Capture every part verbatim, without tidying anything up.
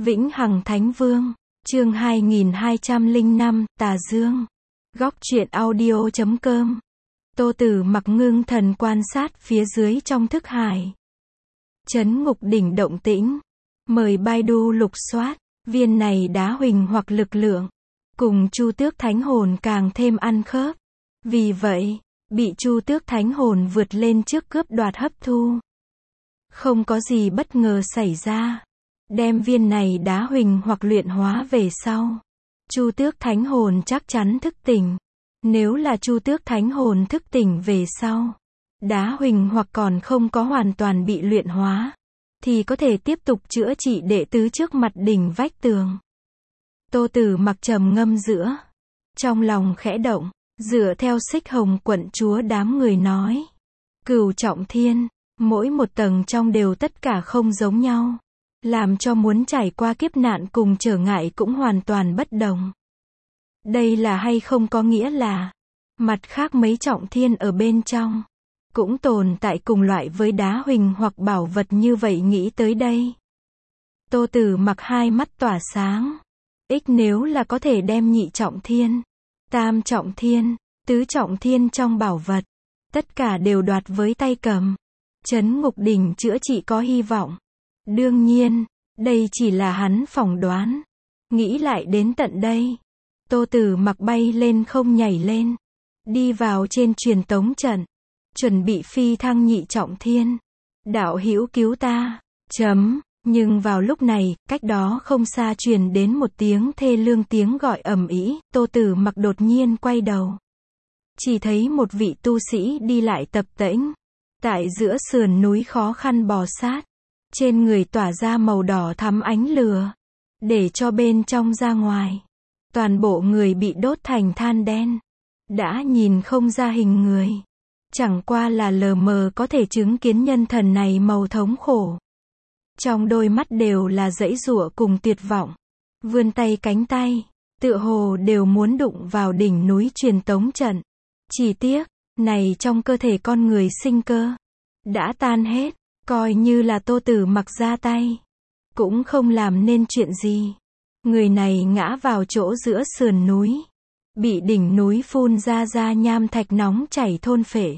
Vĩnh Hằng Thánh Vương, chương hai nghìn hai trăm lẻ năm, Tà Dương. Góc truyện audio chấm com. Tô Tử Mặc ngưng thần quan sát phía dưới trong thức hải. Trấn ngục đỉnh động tĩnh. Mời Baidu lục soát, viên này đá huỳnh hoặc lực lượng, cùng Chu Tước Thánh Hồn càng thêm ăn khớp. Vì vậy, bị Chu Tước Thánh Hồn vượt lên trước cướp đoạt hấp thu. Không có gì bất ngờ xảy ra. Đem viên này đá huỳnh hoặc luyện hóa về sau, Chu Tước Thánh Hồn chắc chắn thức tỉnh. Nếu là Chu Tước Thánh Hồn thức tỉnh về sau, đá huỳnh hoặc còn không có hoàn toàn bị luyện hóa, thì có thể tiếp tục chữa trị đệ tứ trước mặt đỉnh vách tường. Tô Tử Mặc trầm ngâm giữa, trong lòng khẽ động, dựa theo Xích Hồng quận chúa đám người nói. Cửu trọng thiên, mỗi một tầng trong đều tất cả không giống nhau, làm cho muốn trải qua kiếp nạn cùng trở ngại cũng hoàn toàn bất đồng. Đây là hay không có nghĩa là, mặt khác mấy trọng thiên ở bên trong, cũng tồn tại cùng loại với đá huỳnh hoặc bảo vật như vậy. Nghĩ tới đây, Tô Tử Mặc hai mắt tỏa sáng. Ích nếu là có thể đem nhị trọng thiên, tam trọng thiên, tứ trọng thiên trong bảo vật, tất cả đều đoạt với tay cầm, Trấn ngục đỉnh chữa trị có hy vọng. Đương nhiên, đây chỉ là hắn phỏng đoán. Nghĩ lại đến tận đây, Tô Tử Mặc bay lên không nhảy lên, đi vào trên truyền tống trận, chuẩn bị phi thăng nhị trọng thiên. Đạo hữu cứu ta, chấm. Nhưng vào lúc này, cách đó không xa truyền đến một tiếng thê lương tiếng gọi ầm ĩ. Tô Tử Mặc đột nhiên quay đầu, chỉ thấy một vị tu sĩ đi lại tập tễnh, tại giữa sườn núi khó khăn bò sát, trên người tỏa ra màu đỏ thắm ánh lửa, để cho bên trong ra ngoài, toàn bộ người bị đốt thành than đen, đã nhìn không ra hình người, chẳng qua là lờ mờ có thể chứng kiến nhân thần này màu thống khổ. Trong đôi mắt đều là giãy giụa cùng tuyệt vọng, vươn tay cánh tay, tựa hồ đều muốn đụng vào đỉnh núi truyền tống trận. Chỉ tiếc, này trong cơ thể con người sinh cơ đã tan hết, coi như là Tô Tử Mặc ra tay, cũng không làm nên chuyện gì. Người này ngã vào chỗ giữa sườn núi, bị đỉnh núi phun ra ra nham thạch nóng chảy thôn phệ,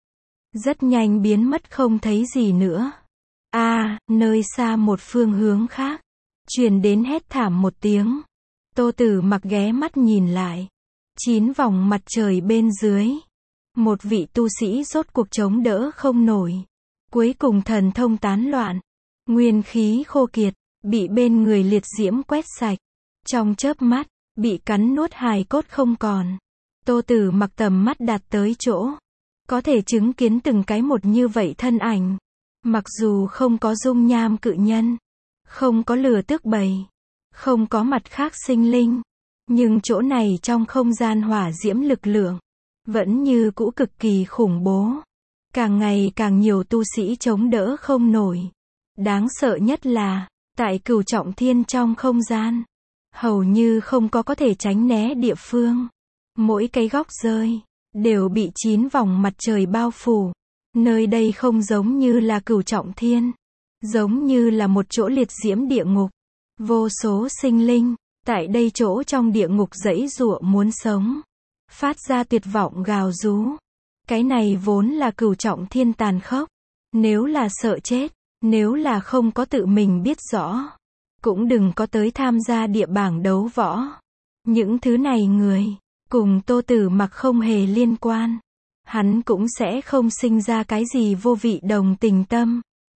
rất nhanh biến mất không thấy gì nữa. A, à, nơi xa một phương hướng khác, truyền đến hét thảm một tiếng. Tô Tử Mặc ghé mắt nhìn lại, chín vòng mặt trời bên dưới, một vị tu sĩ rốt cuộc chống đỡ không nổi, cuối cùng thần thông tán loạn, nguyên khí khô kiệt, bị bên người liệt diễm quét sạch, trong chớp mắt bị cắn nuốt hài cốt không còn. Tô Tử Mặc tầm mắt đạt tới chỗ, có thể chứng kiến từng cái một như vậy thân ảnh. Mặc dù không có dung nham cự nhân, không có lửa tước bầy, không có mặt khác sinh linh, nhưng chỗ này trong không gian hỏa diễm lực lượng vẫn như cũ cực kỳ khủng bố. Càng ngày càng nhiều tu sĩ chống đỡ không nổi. Đáng sợ nhất là, tại cửu trọng thiên trong không gian, hầu như không có có thể tránh né địa phương. Mỗi cái góc rơi, đều bị chín vòng mặt trời bao phủ. Nơi đây không giống như là cửu trọng thiên, giống như là một chỗ liệt diễm địa ngục. Vô số sinh linh, tại đây chỗ trong địa ngục giãy giụa muốn sống, phát ra tuyệt vọng gào rú. Cái này vốn là cửu trọng thiên tàn khốc. Nếu là sợ chết, nếu là không có tự mình biết rõ, cũng đừng có tới tham gia địa bảng đấu võ. Những thứ này người, cùng Tô Tử Mặc không hề liên quan. Hắn cũng sẽ không sinh ra cái gì vô vị đồng tình tâm.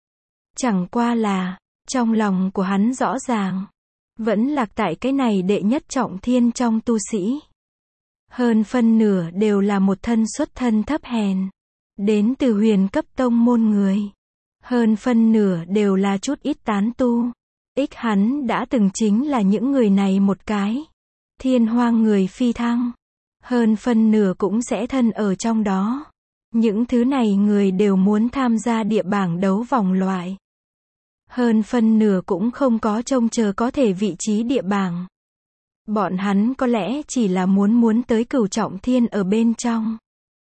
Chẳng qua là, trong lòng của hắn rõ ràng, vẫn lạc tại cái này đệ nhất trọng thiên trong tu sĩ. Hơn phân nửa đều là một thân xuất thân thấp hèn, đến từ huyền cấp tông môn người. Hơn phân nửa đều là chút ít tán tu. Ích hắn đã từng chính là những người này một cái. Thiên hoang người phi thăng. Hơn phân nửa cũng sẽ thân ở trong đó. Những thứ này người đều muốn tham gia địa bảng đấu vòng loại. Hơn phân nửa cũng không có trông chờ có thể vị trí địa bảng. Bọn hắn có lẽ chỉ là muốn muốn tới cửu trọng thiên ở bên trong.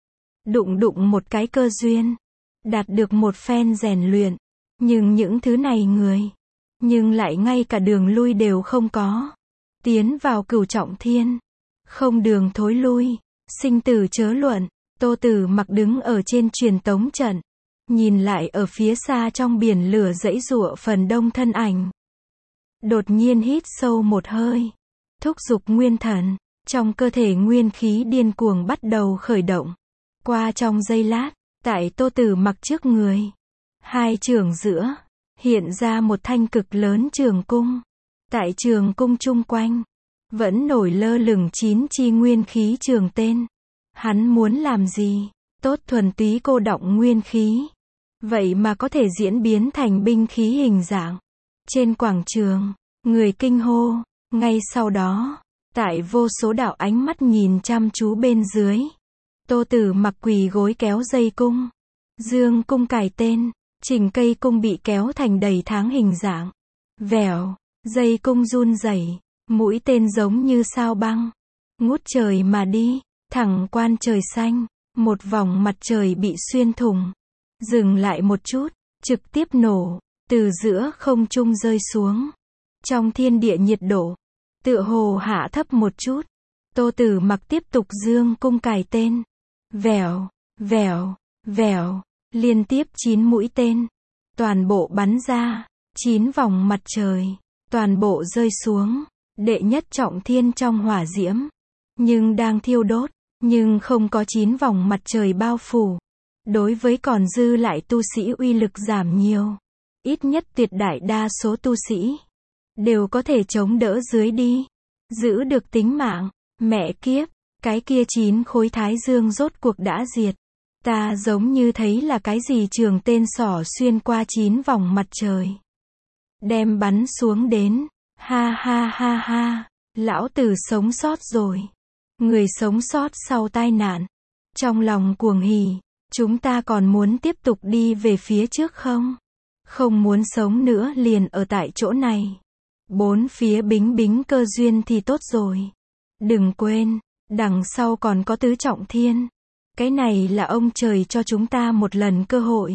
Đụng đụng một cái cơ duyên. Đạt được một phen rèn luyện. Nhưng những thứ này người, nhưng lại ngay cả đường lui đều không có. Tiến vào Cửu Trọng Thiên, không đường thối lui, sinh tử chớ luận. Tô Tử Mặc đứng ở trên truyền tống trận, nhìn lại ở phía xa trong biển lửa giãy giụa phần đông thân ảnh. Đột nhiên hít sâu một hơi, thúc giục nguyên thần, trong cơ thể nguyên khí điên cuồng bắt đầu khởi động. Qua trong giây lát, tại Tô Tử Mặc trước người, hai trường giữa, hiện ra một thanh cực lớn trường cung. Tại trường cung chung quanh, vẫn nổi lơ lửng chín chi nguyên khí trường tên. Hắn muốn làm gì? Tốt thuần túy cô đọng nguyên khí. Vậy mà có thể diễn biến thành binh khí hình dạng. Trên quảng trường, người kinh hô. Ngay sau đó, tại vô số đạo ánh mắt nhìn chăm chú bên dưới, Tô Tử Mặc quỳ gối kéo dây cung. Dương cung cài tên, chỉnh cây cung bị kéo thành đầy tháng hình dạng. Vèo, dây cung run rẩy, mũi tên giống như sao băng, ngút trời mà đi, thẳng quan trời xanh. Một vòng mặt trời bị xuyên thủng, dừng lại một chút, trực tiếp nổ, từ giữa không trung rơi xuống. Trong thiên địa nhiệt độ, tựa hồ hạ thấp một chút. Tô Tử Mặc tiếp tục dương cung cài tên. Vèo, vèo, vèo, liên tiếp chín mũi tên, toàn bộ bắn ra, chín vòng mặt trời, toàn bộ rơi xuống. Đệ nhất trọng thiên trong hỏa diễm, nhưng đang thiêu đốt, nhưng không có chín vòng mặt trời bao phủ. Đối với còn dư lại tu sĩ uy lực giảm nhiều. Ít nhất tuyệt đại đa số tu sĩ đều có thể chống đỡ dưới đi, giữ được tính mạng. Mẹ kiếp, cái kia chín khối thái dương rốt cuộc đã diệt. Ta giống như thấy là cái gì trường tên xỏ xuyên qua chín vòng mặt trời, đem bắn xuống đến. Ha ha ha ha, lão tử sống sót rồi. Người sống sót sau tai nạn, trong lòng cuồng hỉ. Chúng ta còn muốn tiếp tục đi về phía trước không? Không muốn sống nữa liền ở tại chỗ này. Bốn phía bính bính cơ duyên thì tốt rồi. Đừng quên, đằng sau còn có tứ trọng thiên. Cái này là ông trời cho chúng ta một lần cơ hội.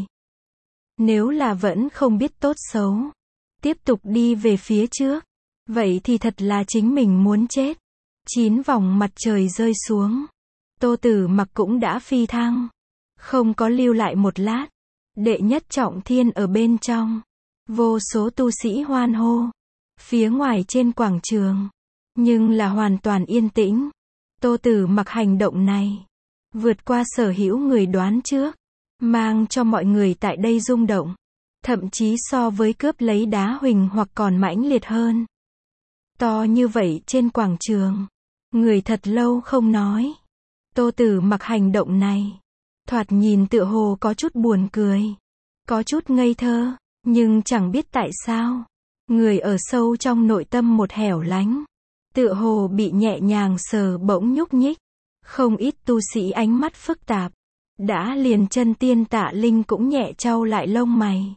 Nếu là vẫn không biết tốt xấu, tiếp tục đi về phía trước, vậy thì thật là chính mình muốn chết. Chín vòng mặt trời rơi xuống, Tô Tử Mặc cũng đã phi thăng, không có lưu lại một lát. Đệ nhất trọng thiên ở bên trong, vô số tu sĩ hoan hô. Phía ngoài trên quảng trường, nhưng là hoàn toàn yên tĩnh. Tô Tử Mặc hành động này, vượt qua sở hữu người đoán trước, mang cho mọi người tại đây rung động, thậm chí so với cướp lấy đá huỳnh hoặc còn mãnh liệt hơn. To như vậy trên quảng trường, người thật lâu không nói. Tô Tử Mặc hành động này, thoạt nhìn tựa hồ có chút buồn cười, có chút ngây thơ, nhưng chẳng biết tại sao, người ở sâu trong nội tâm một hẻo lánh, tựa hồ bị nhẹ nhàng sờ bỗng nhúc nhích. Không ít tu sĩ ánh mắt phức tạp, đã liền chân tiên Tạ Linh cũng nhẹ chau lại lông mày,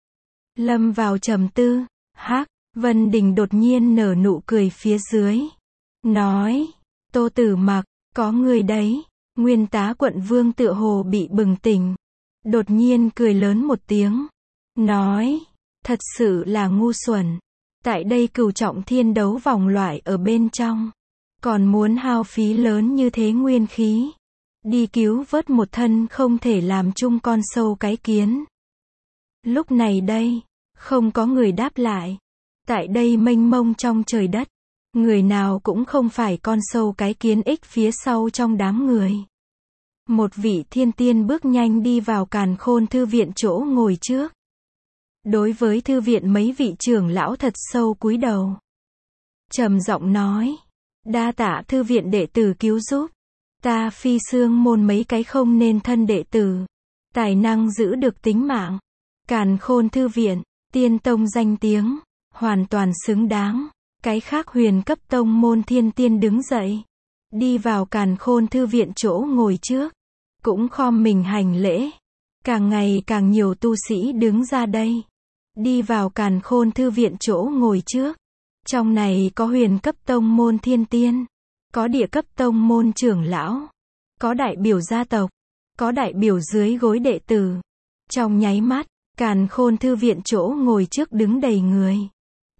lâm vào trầm tư. Hắc Vân Đình đột nhiên nở nụ cười phía dưới, nói: Tô Tử Mặc, có người đấy. Nguyên Tá quận vương tựa hồ bị bừng tỉnh, đột nhiên cười lớn một tiếng, nói: thật sự là ngu xuẩn. Tại đây Cửu Trọng Thiên đấu vòng loại ở bên trong, còn muốn hao phí lớn như thế nguyên khí, đi cứu vớt một thân không thể làm chung con sâu cái kiến. Lúc này đây, không có người đáp lại. Tại đây mênh mông trong trời đất, người nào cũng không phải con sâu cái kiến ích phía sau trong đám người. Một vị thiên tiên bước nhanh đi vào Càn Khôn thư viện chỗ ngồi trước. Đối với thư viện mấy vị trưởng lão thật sâu cúi đầu, trầm giọng nói: đa tạ thư viện đệ tử cứu giúp. Ta Phi Xương môn mấy cái không nên thân đệ tử, tài năng giữ được tính mạng. Càn Khôn thư viện, tiên tông danh tiếng, hoàn toàn xứng đáng. Cái khác huyền cấp tông môn thiên tiên đứng dậy, đi vào Càn Khôn thư viện chỗ ngồi trước, cũng khom mình hành lễ. Càng ngày càng nhiều tu sĩ đứng ra đây, đi vào Càn Khôn thư viện chỗ ngồi trước. Trong này có huyền cấp tông môn thiên tiên, có địa cấp tông môn trưởng lão, có đại biểu gia tộc, có đại biểu dưới gối đệ tử. Trong nháy mắt, Càn Khôn thư viện chỗ ngồi trước đứng đầy người.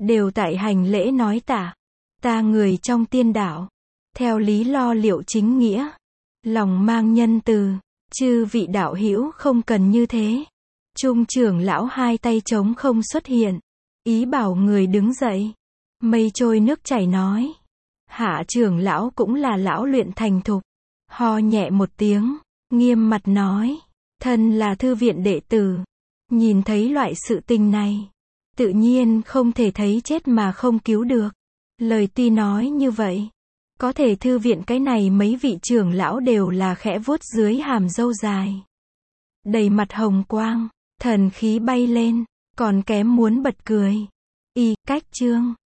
đều tại hành lễ nói tạ. Ta người trong tiên đạo, theo lý lo liệu chính nghĩa, lòng mang nhân từ, chư vị đạo hữu không cần như thế. Trung trưởng lão hai tay trống không xuất hiện, ý bảo người đứng dậy. Mây trôi nước chảy nói. Hạ trưởng lão cũng là lão luyện thành thục, ho nhẹ một tiếng, nghiêm mặt nói, thân là thư viện đệ tử, nhìn thấy loại sự tình này, tự nhiên không thể thấy chết mà không cứu được. Lời tuy nói như vậy, có thể thư viện cái này mấy vị trưởng lão đều là khẽ vuốt dưới hàm râu dài, đầy mặt hồng quang, thần khí bay lên, còn kém muốn bật cười. Y, cách chương